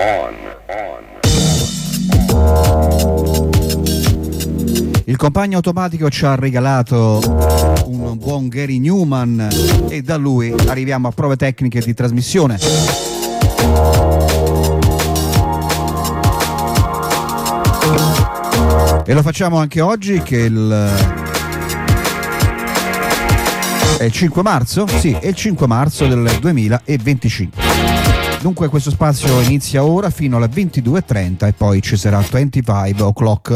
Il compagno automatico ci ha regalato un buon Gary Newman e da lui arriviamo a prove tecniche di trasmissione. E lo facciamo anche oggi che è il 5 marzo? Sì, è il 5 marzo del 2025. Dunque questo spazio inizia ora fino alle 22:30 e poi ci sarà 25 o'clock.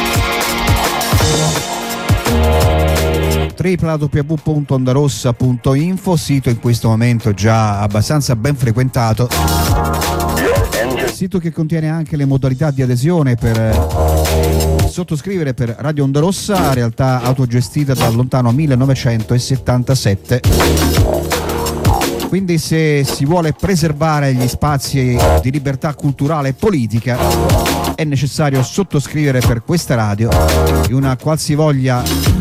www.ondarossa.info, sito in questo momento già abbastanza ben frequentato, sito che contiene anche le modalità di adesione per sottoscrivere per Radio Onda Rossa, realtà autogestita dal lontano 1977. Quindi se si vuole preservare gli spazi di libertà culturale e politica è necessario sottoscrivere per questa radio in un qualsivoglia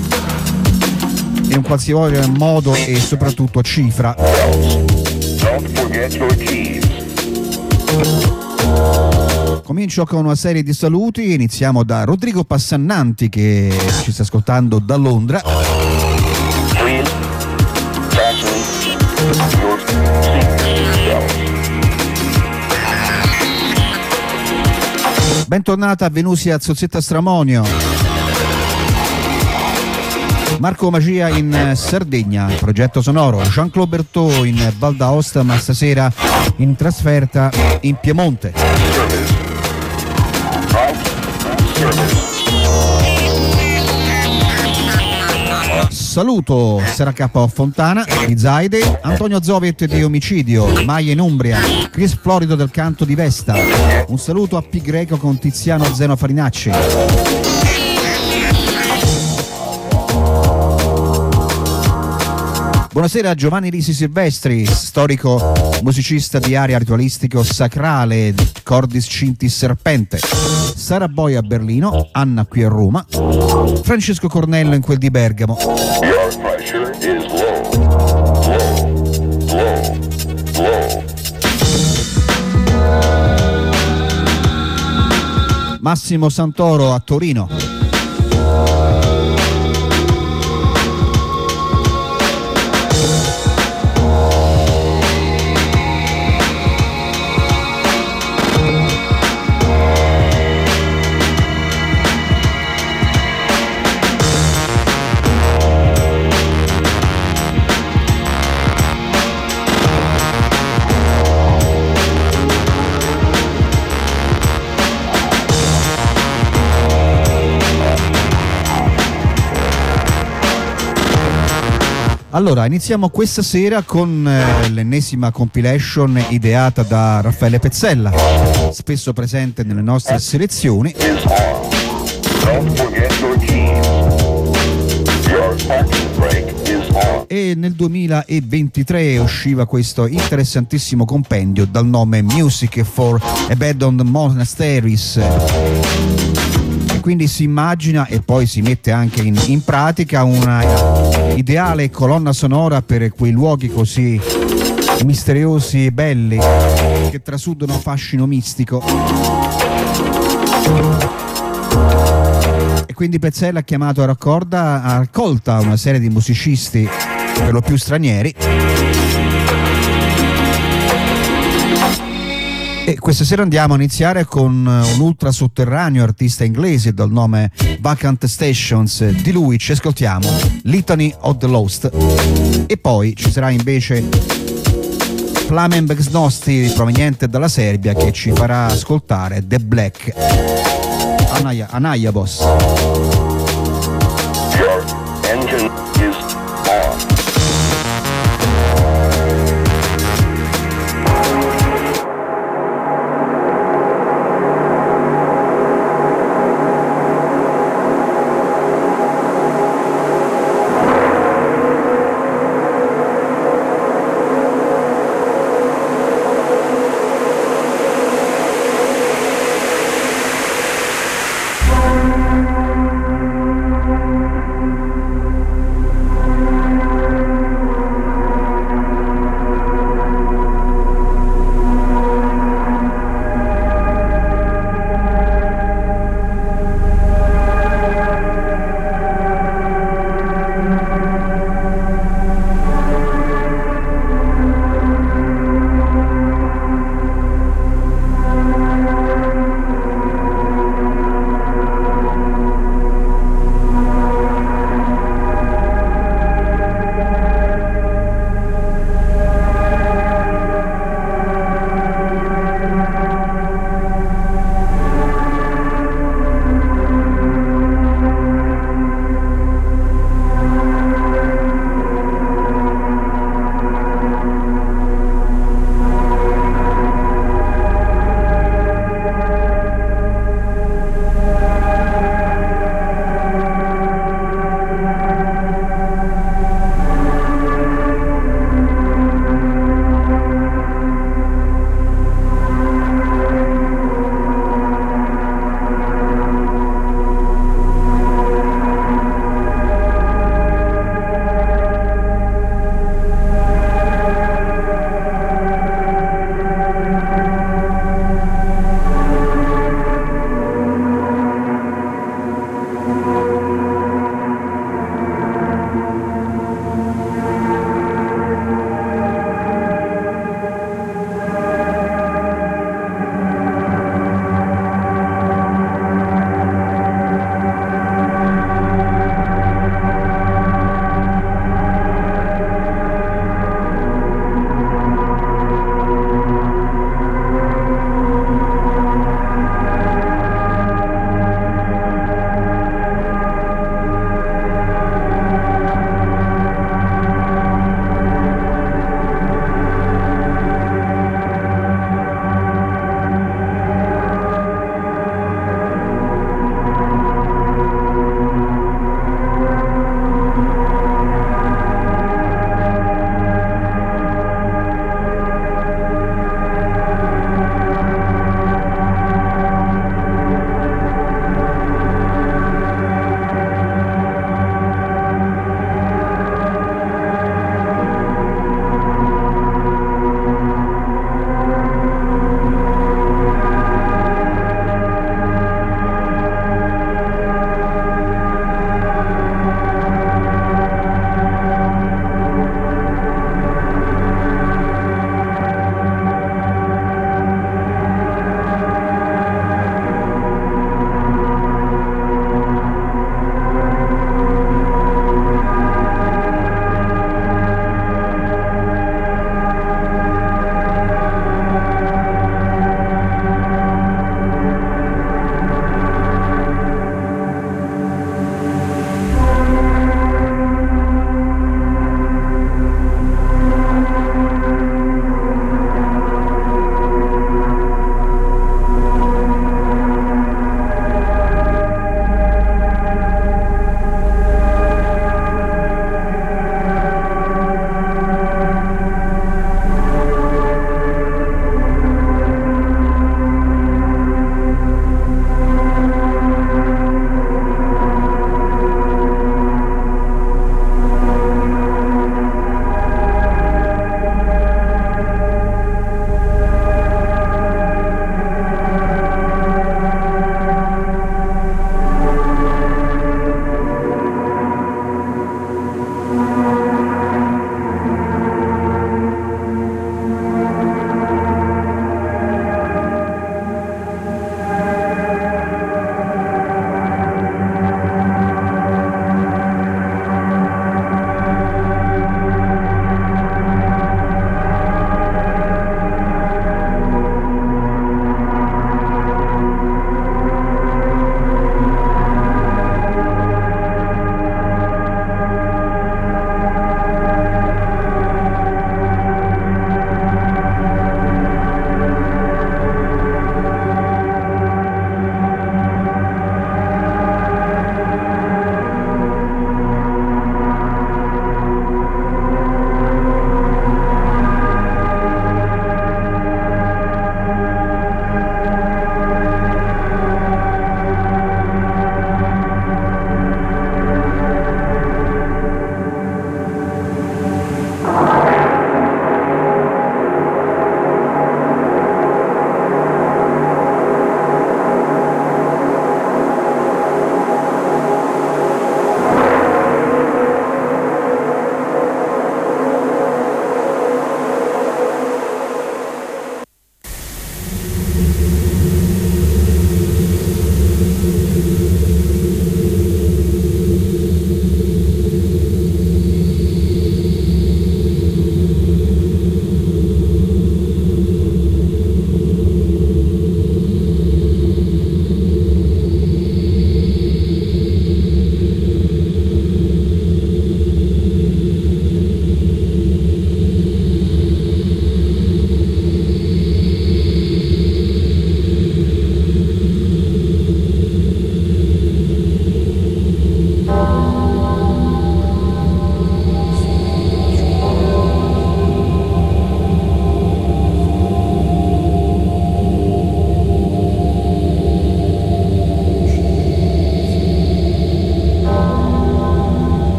modo e soprattutto cifra. Comincio con una serie di saluti, iniziamo da Rodrigo Passannanti che ci sta ascoltando da Londra. Bentornata Venusia Zozzetta Stramonio. Marco Magia in Sardegna, progetto sonoro. Jean-Claude Berthaud in Val d'Aosta, ma stasera in trasferta in Piemonte. Saluto Seracappa Fontana di Zaide, Antonio Zoviet di Omicidio, Maia in Umbria, Chris Florido del Canto di Vesta. Un saluto a P Greco con Tiziano Zeno Farinacci. Buonasera a Giovanni Risi Silvestri, storico musicista di area ritualistico sacrale, Cordis Cintis Serpente. Sara Boy a Berlino, Anna qui a Roma, Francesco Cornello in quel di Bergamo. Massimo Santoro a Torino. Allora, iniziamo questa sera con l'ennesima compilation ideata da Raffaele Pezzella, spesso presente nelle nostre selezioni. E nel 2023 usciva questo interessantissimo compendio dal nome Music for Abandoned Monasteries. Quindi si immagina e poi si mette anche in pratica una ideale colonna sonora per quei luoghi così misteriosi e belli che trasudano un fascino mistico. E quindi Pezzella ha chiamato a raccolta una serie di musicisti per lo più stranieri. E questa sera andiamo a iniziare con un ultra sotterraneo artista inglese dal nome Vacant Stations. Di lui ci ascoltiamo Litany of the Lost e poi ci sarà invece Plamen Beznosti proveniente dalla Serbia che ci farà ascoltare The Black Anayabos. Your engine is on.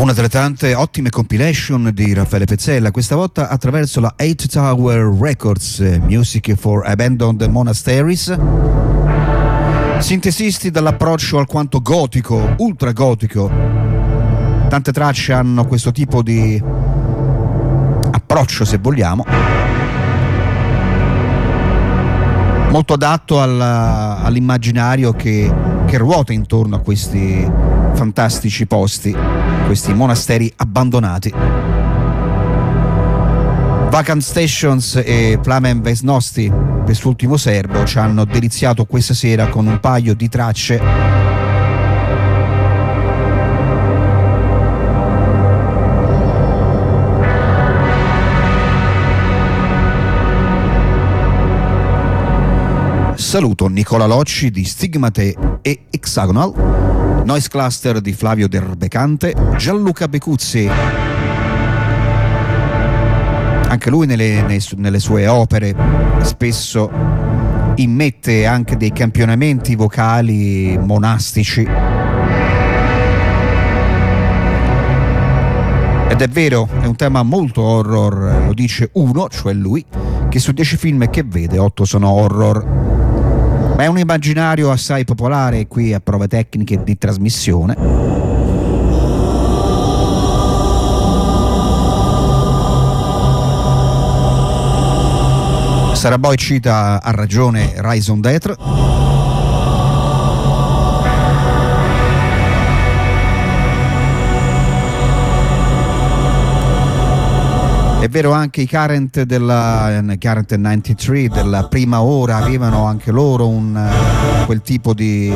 Una delle tante ottime compilation di Raffaele Pezzella, questa volta attraverso la Eight Tower Records, Music for Abandoned Monasteries. Sintesisti dall'approccio alquanto gotico, ultra gotico. Tante tracce hanno questo tipo di approccio, se vogliamo, molto adatto all'immaginario che ruota intorno a questi fantastici posti, questi monasteri abbandonati. Vacant Stations e Plamen Vesnosti, quest'ultimo serbo, ci hanno deliziato questa sera con un paio di tracce saluto Nicola Locci di Stigmate e Hexagonal, Noise Cluster di Flavio Derbecante, Gianluca Becuzzi, anche lui nelle sue opere spesso immette anche dei campionamenti vocali monastici, ed è vero, è un tema molto horror, lo dice uno, cioè lui, che su 10 film che vede 8 sono horror. Ma è un immaginario assai popolare qui a prove tecniche di trasmissione. Saraboy cita a ragione Rise on Death. È vero, anche i Current 93 della prima ora avevano anche loro quel tipo di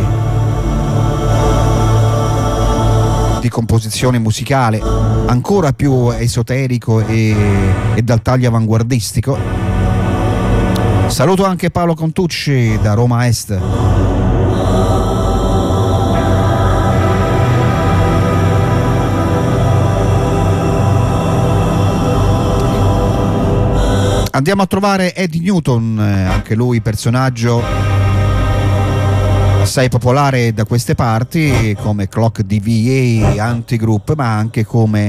composizione musicale ancora più esoterico e dal taglio avanguardistico. Saluto anche Paolo Contucci da Roma Est. Andiamo a trovare Eddie Newton, anche lui personaggio assai popolare da queste parti, come Clock DVA, Antigroup, ma anche come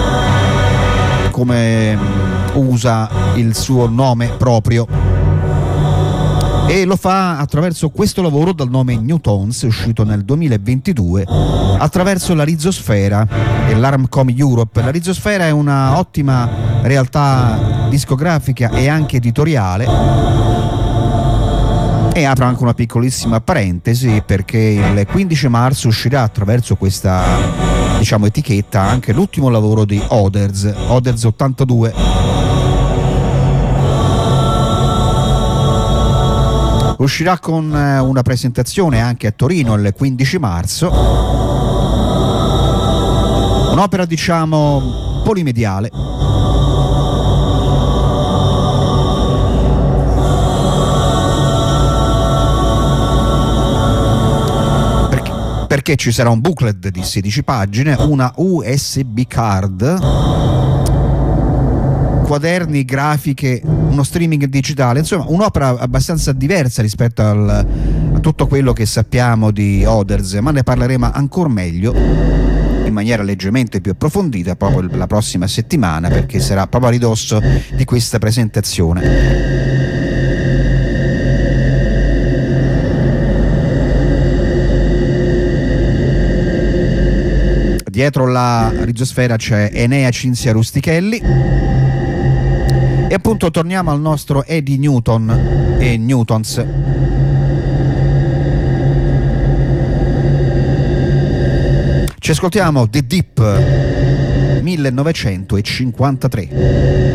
usa il suo nome proprio. E lo fa attraverso questo lavoro dal nome Newtons, uscito nel 2022, attraverso la Rizosfera e l'Armcom Europe. La Rizosfera è una ottima realtà discografica e anche editoriale, e apro anche una piccolissima parentesi perché il 15 marzo uscirà attraverso questa, diciamo, etichetta anche l'ultimo lavoro di Others 82. Uscirà con una presentazione anche a Torino il 15 marzo, un'opera diciamo polimediale, perché ci sarà un booklet di 16 pagine, una USB card, quaderni, grafiche, uno streaming digitale, insomma un'opera abbastanza diversa rispetto a tutto quello che sappiamo di Others, ma ne parleremo ancora meglio in maniera leggermente più approfondita proprio la prossima settimana, perché sarà proprio a ridosso di questa presentazione. Dietro la Rizosfera c'è Enea Cinzia Rustichelli. E appunto torniamo al nostro Eddie Newton e Newtons. Ci ascoltiamo The Deep 1953.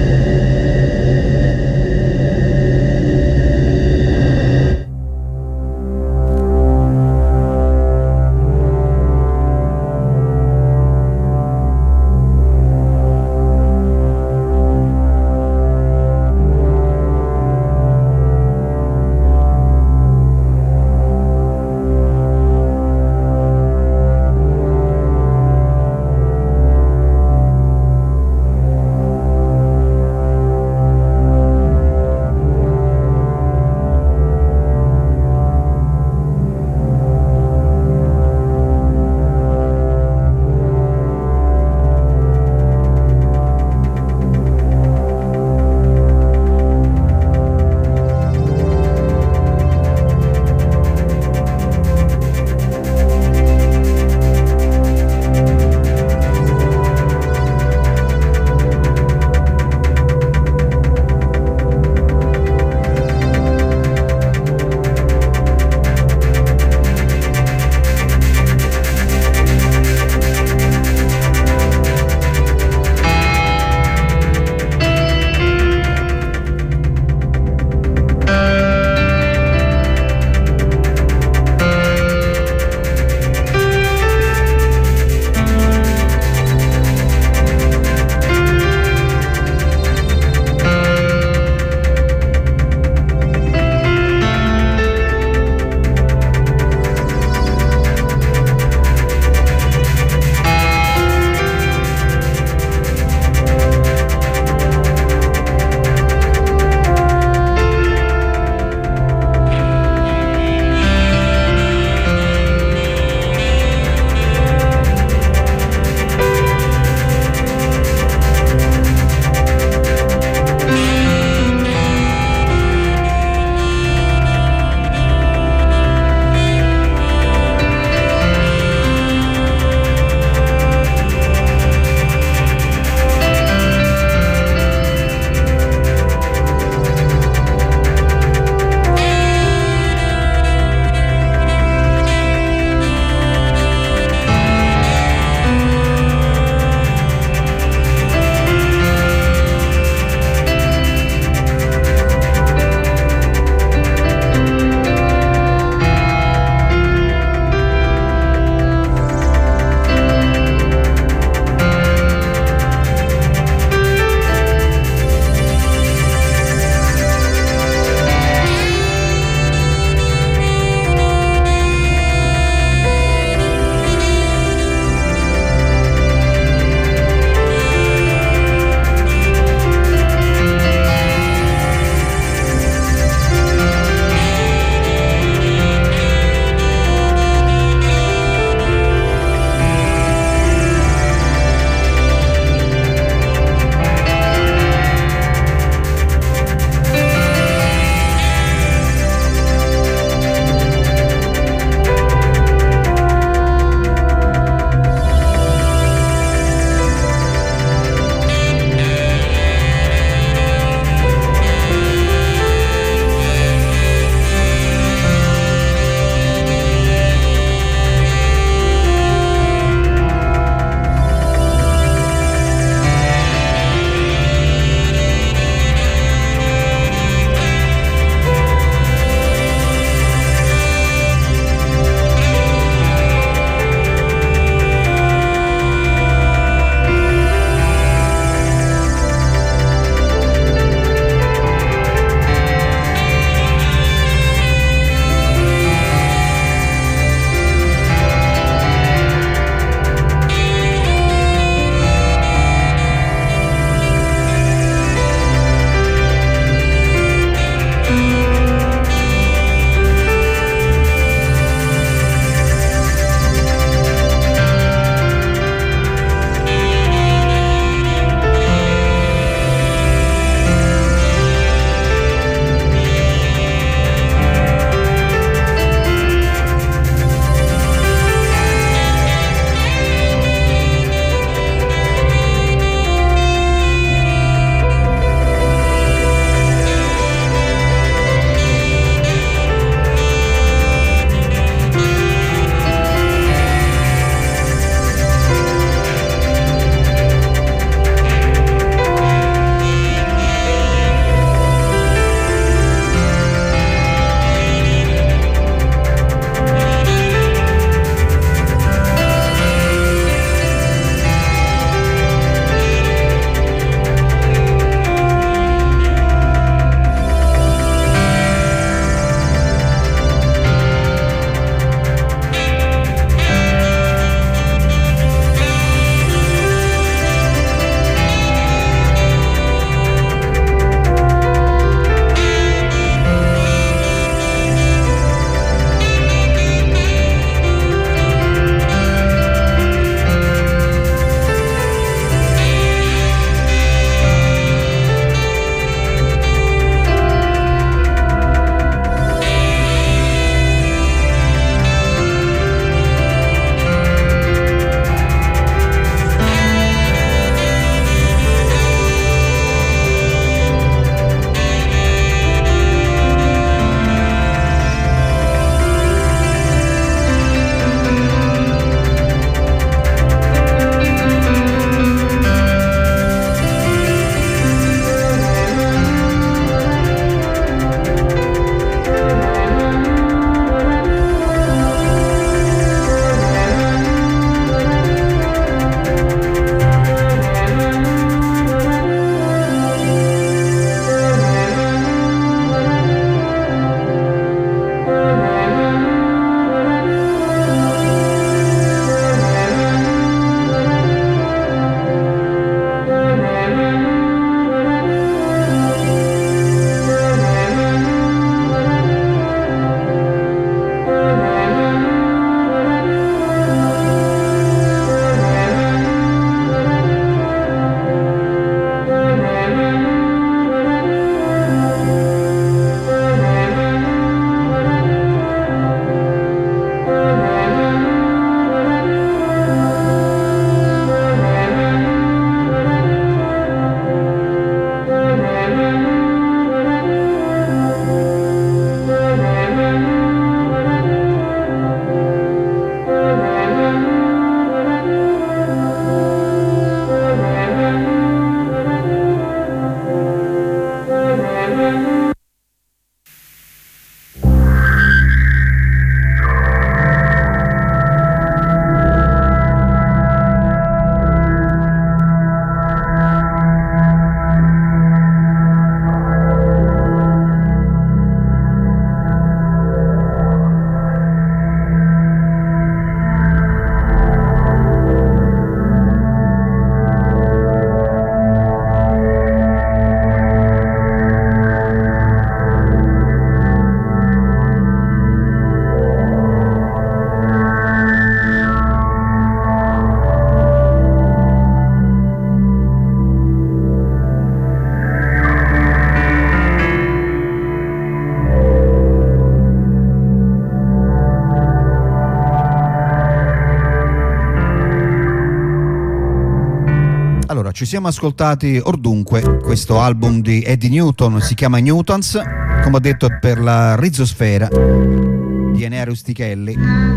ci siamo ascoltati Ordunque, questo album di Eddie Newton, si chiama Newtons, come ho detto per la rizosfera di Enea Rustichelli.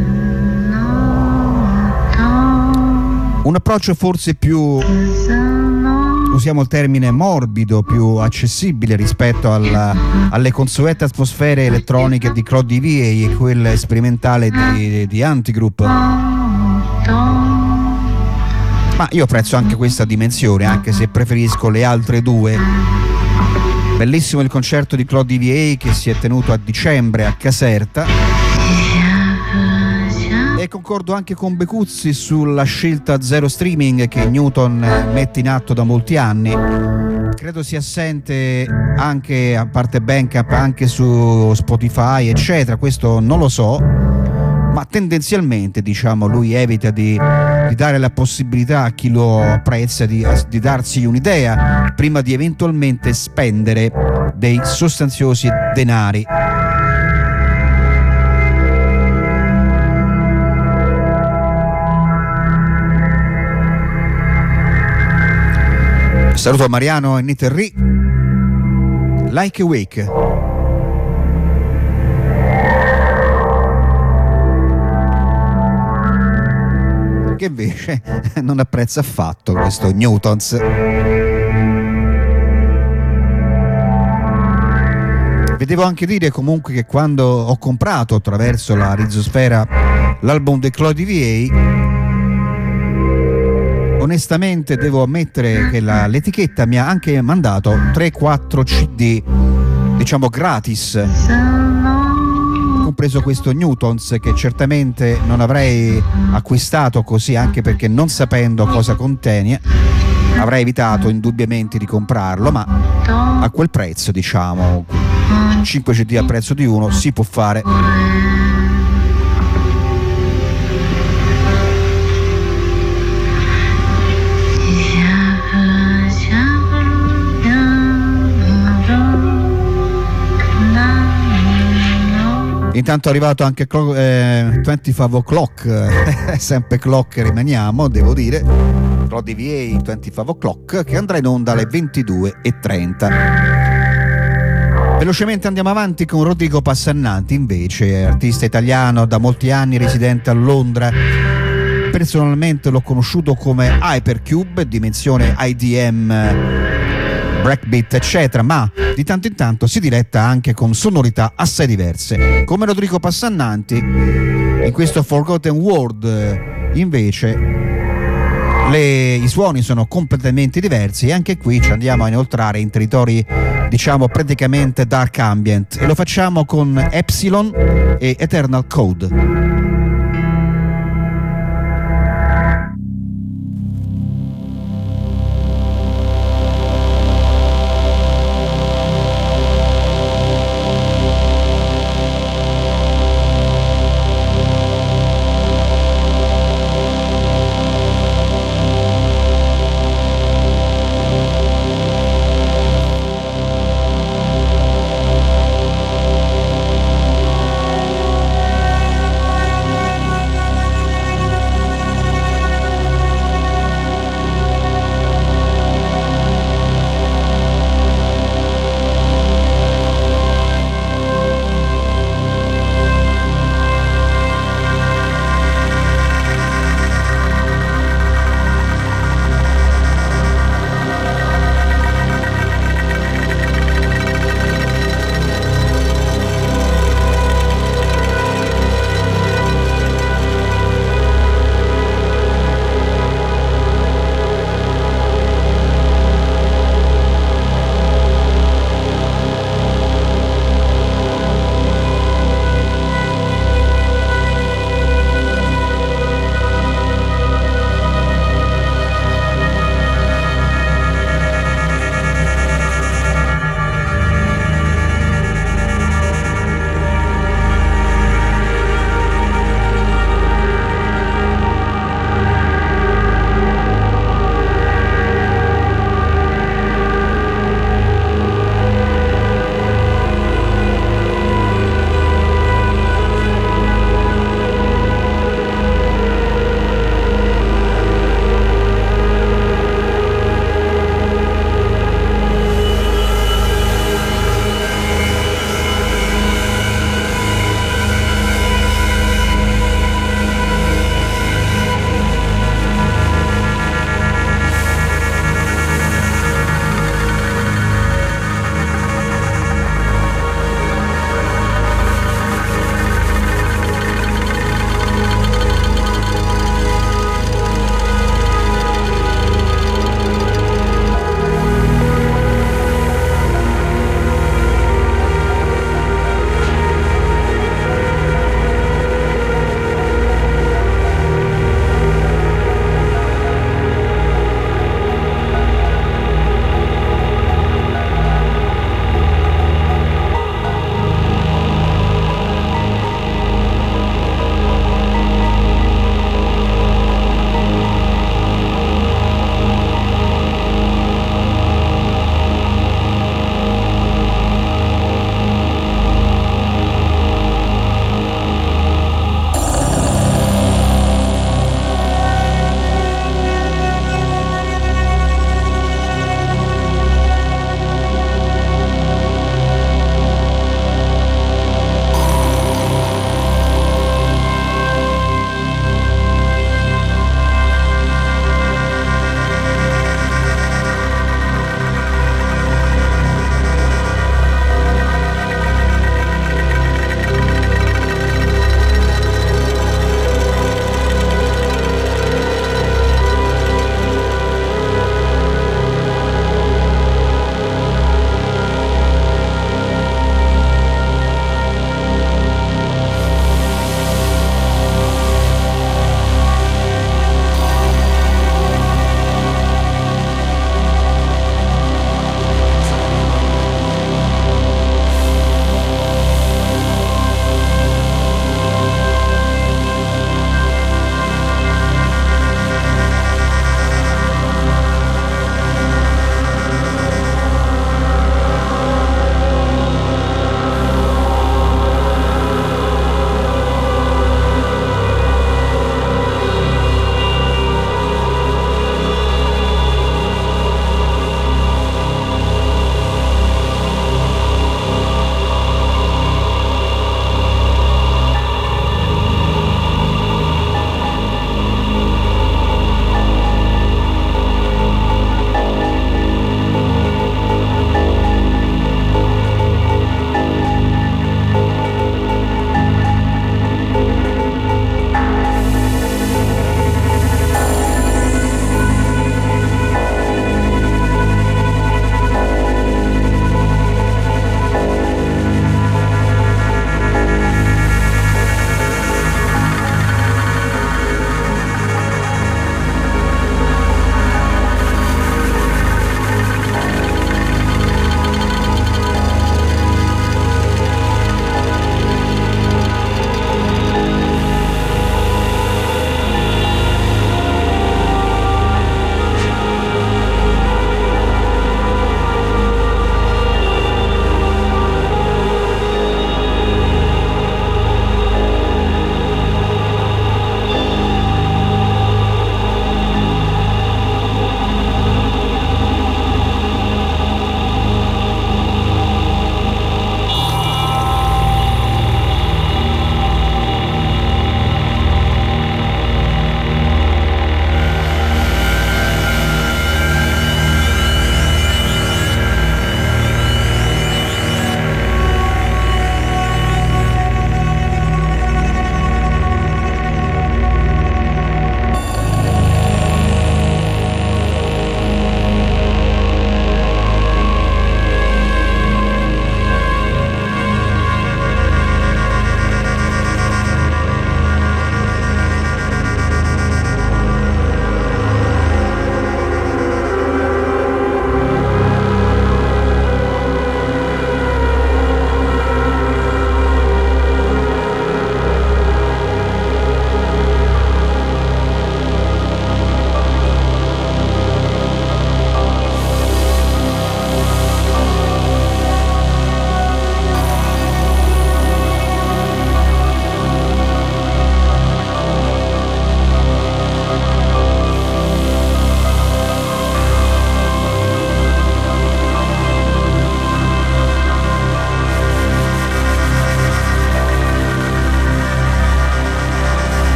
Un approccio forse più, usiamo il termine, morbido, più accessibile rispetto alle consuete atmosfere elettroniche di Claude Devier e quelle sperimentale di Antigroup. Ma io apprezzo anche questa dimensione, anche se preferisco le altre due. Bellissimo il concerto di Claude Devier che si è tenuto a dicembre a Caserta. E concordo anche con Becuzzi sulla scelta zero streaming che Newton mette in atto da molti anni. Credo sia assente anche, a parte Bandcamp, anche su Spotify eccetera, questo non lo so, ma tendenzialmente diciamo lui evita di dare la possibilità a chi lo apprezza di darsi un'idea prima di eventualmente spendere dei sostanziosi denari. Saluto Mariano e Niterri. Like a Wake. Che invece non apprezza affatto questo Newtons. Vi devo anche dire comunque che quando ho comprato attraverso la rizosfera l'album di Claude Devier, onestamente devo ammettere che l'etichetta mi ha anche mandato 3-4 CD, diciamo gratis, compreso questo Newtons, che certamente non avrei acquistato così, anche perché non sapendo cosa contiene avrei evitato indubbiamente di comprarlo, ma a quel prezzo, diciamo 5 CD al prezzo di uno, si può fare. Intanto è arrivato anche 25 O'Clock, sempre Clock rimaniamo, devo dire, Claude Devier, 25 O'Clock, che andrà in onda alle 22:30. Velocemente andiamo avanti con Rodrigo Passannanti, invece, artista italiano da molti anni residente a Londra. Personalmente l'ho conosciuto come Hypercube, dimensione IDM, breakbeat eccetera, ma di tanto in tanto si diletta anche con sonorità assai diverse. Come Rodrigo Passannanti, in questo Forgotten World invece i suoni sono completamente diversi, e anche qui ci andiamo a inoltrare in territori diciamo praticamente dark ambient, e lo facciamo con Epsilon e Eternal Code.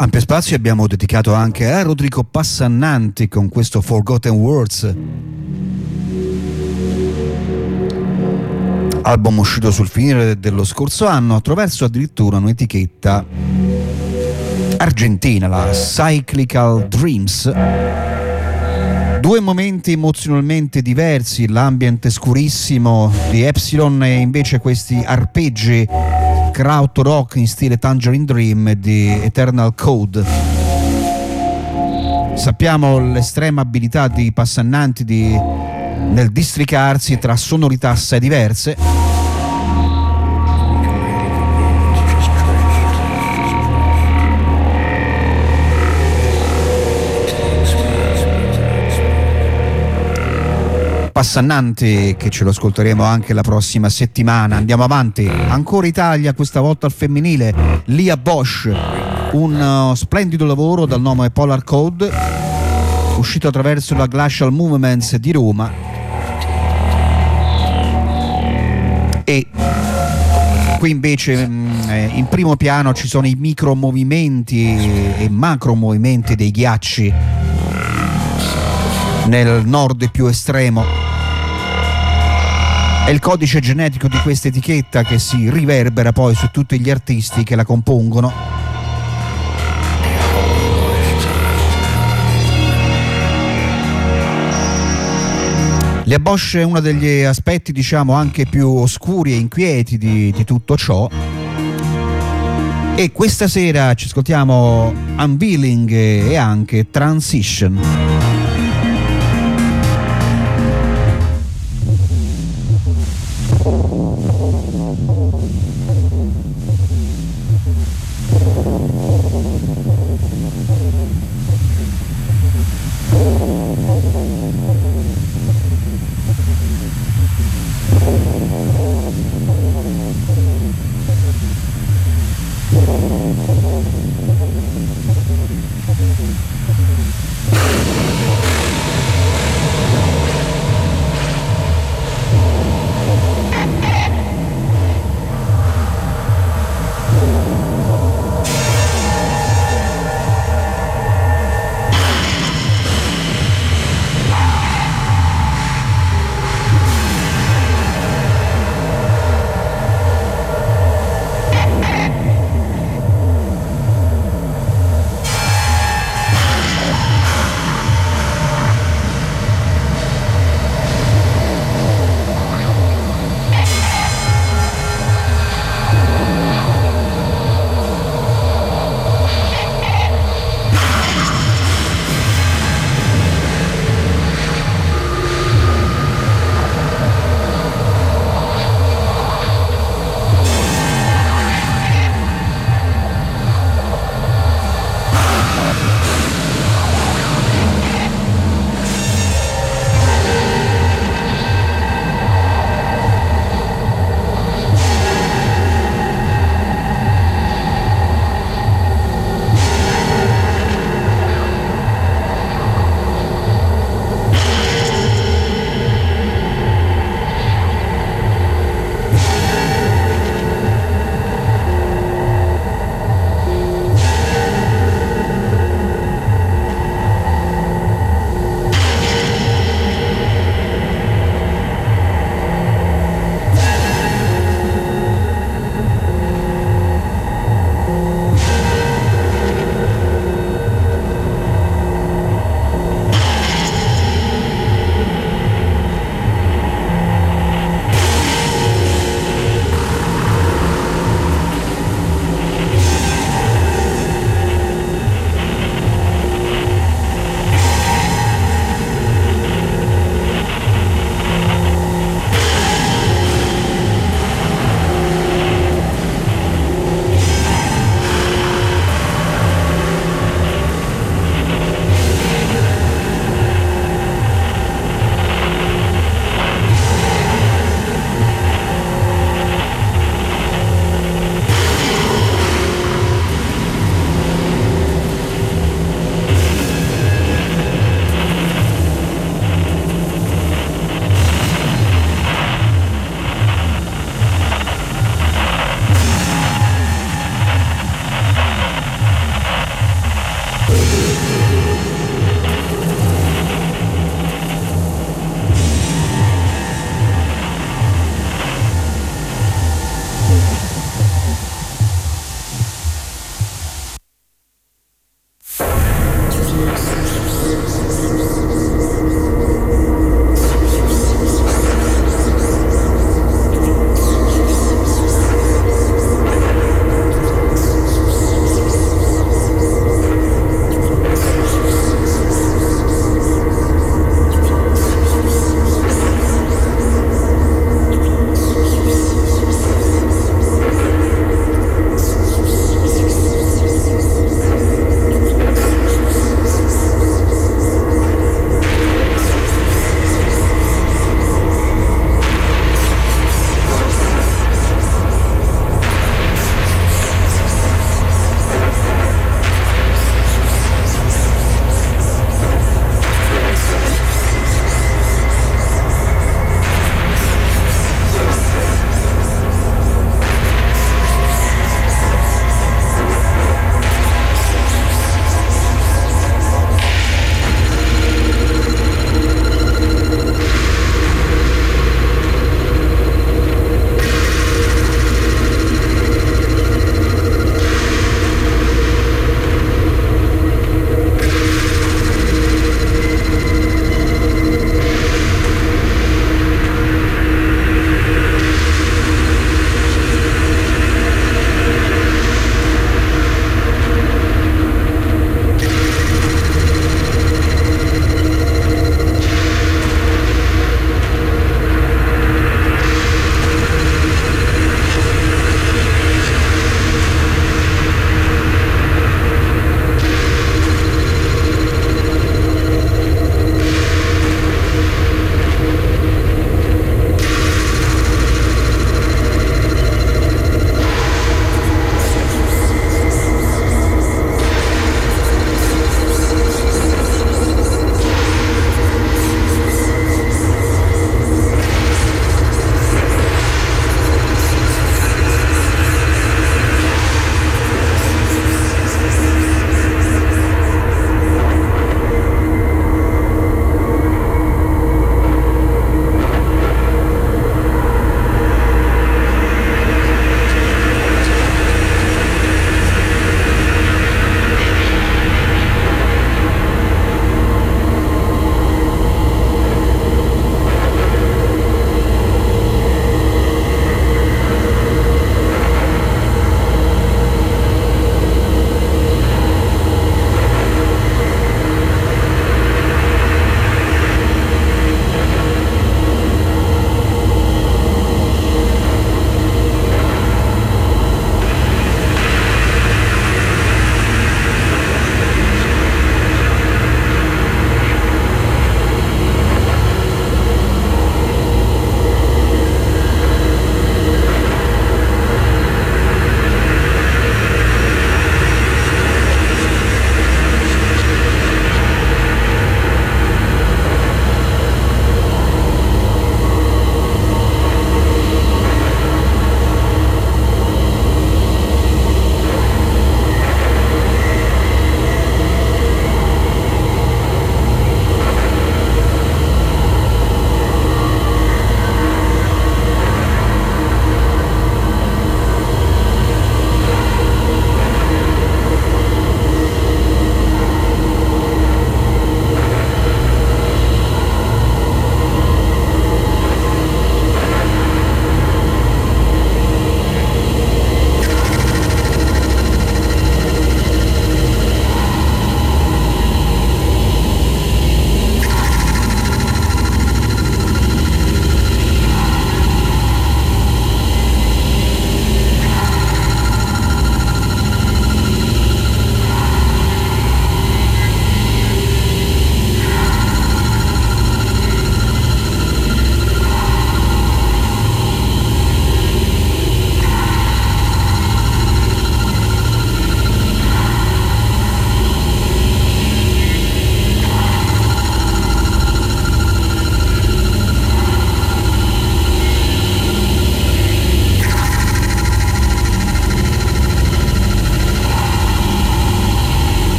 Ampio spazio abbiamo dedicato anche a Rodrigo Passannanti con questo Forgotten Words, album uscito sul finire dello scorso anno attraverso addirittura un'etichetta argentina, la Cyclical Dreams. Due momenti emozionalmente diversi, l'ambient scurissimo di Epsilon e invece questi arpeggi krautrock in stile Tangerine Dream di Eternal Code. Sappiamo l'estrema abilità di Passannanti nel districarsi tra sonorità assai diverse. Passannanti che ce lo ascolteremo anche la prossima settimana. Andiamo avanti, ancora Italia, questa volta al femminile, Lia Bosch, un splendido lavoro dal nome Polar Code, uscito attraverso la Glacial Movements di Roma, e qui invece in primo piano ci sono i micro movimenti e macro movimenti dei ghiacci nel nord più estremo. È il codice genetico di questa etichetta che si riverbera poi su tutti gli artisti che la compongono. Lia Bosch è uno degli aspetti, diciamo, anche più oscuri e inquieti di tutto ciò. E questa sera ci ascoltiamo Unveiling e anche Transition.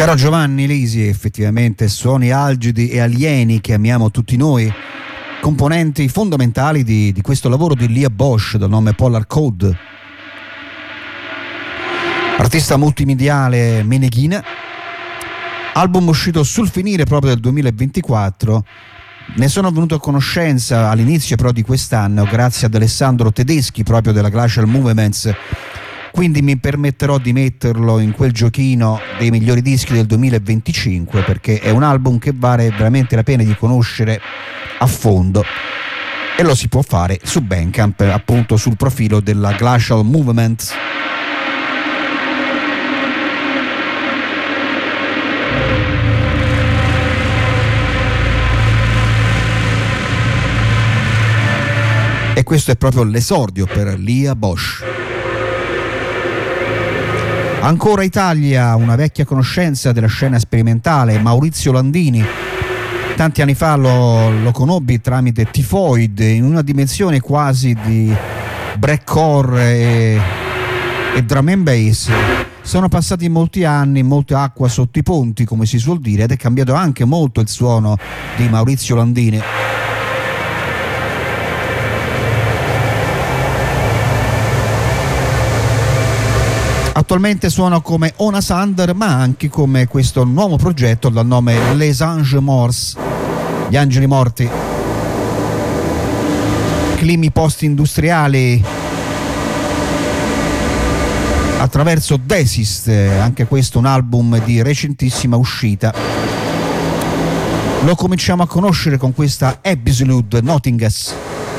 Caro Giovanni Lisi, effettivamente suoni algidi e alieni che amiamo tutti noi, componenti fondamentali di questo lavoro di Lia Bosch dal nome Polar Code, artista multimediale meneghina, album uscito sul finire proprio del 2024. Ne sono venuto a conoscenza all'inizio però di quest'anno grazie ad Alessandro Tedeschi proprio della Glacial Movements, quindi mi permetterò di metterlo in quel giochino dei migliori dischi del 2025 perché è un album che vale veramente la pena di conoscere a fondo e lo si può fare su Bandcamp, appunto sul profilo della Glacial Movements. E questo è proprio l'esordio per Lia Bosch. Ancora Italia, una vecchia conoscenza della scena sperimentale, Maurizio Landini. Tanti anni fa lo conobbi tramite Tifoid in una dimensione quasi di breakcore e drum and bass. Sono passati molti anni, molta acqua sotto i ponti, come si suol dire, ed è cambiato anche molto il suono di Maurizio Landini. Attualmente suona come Ona Sander, ma anche come questo nuovo progetto dal nome Les Anges Morts, gli angeli morti. Climi post-industriali attraverso Desist, anche questo un album di recentissima uscita. Lo cominciamo a conoscere con questa Absolute Nothingness.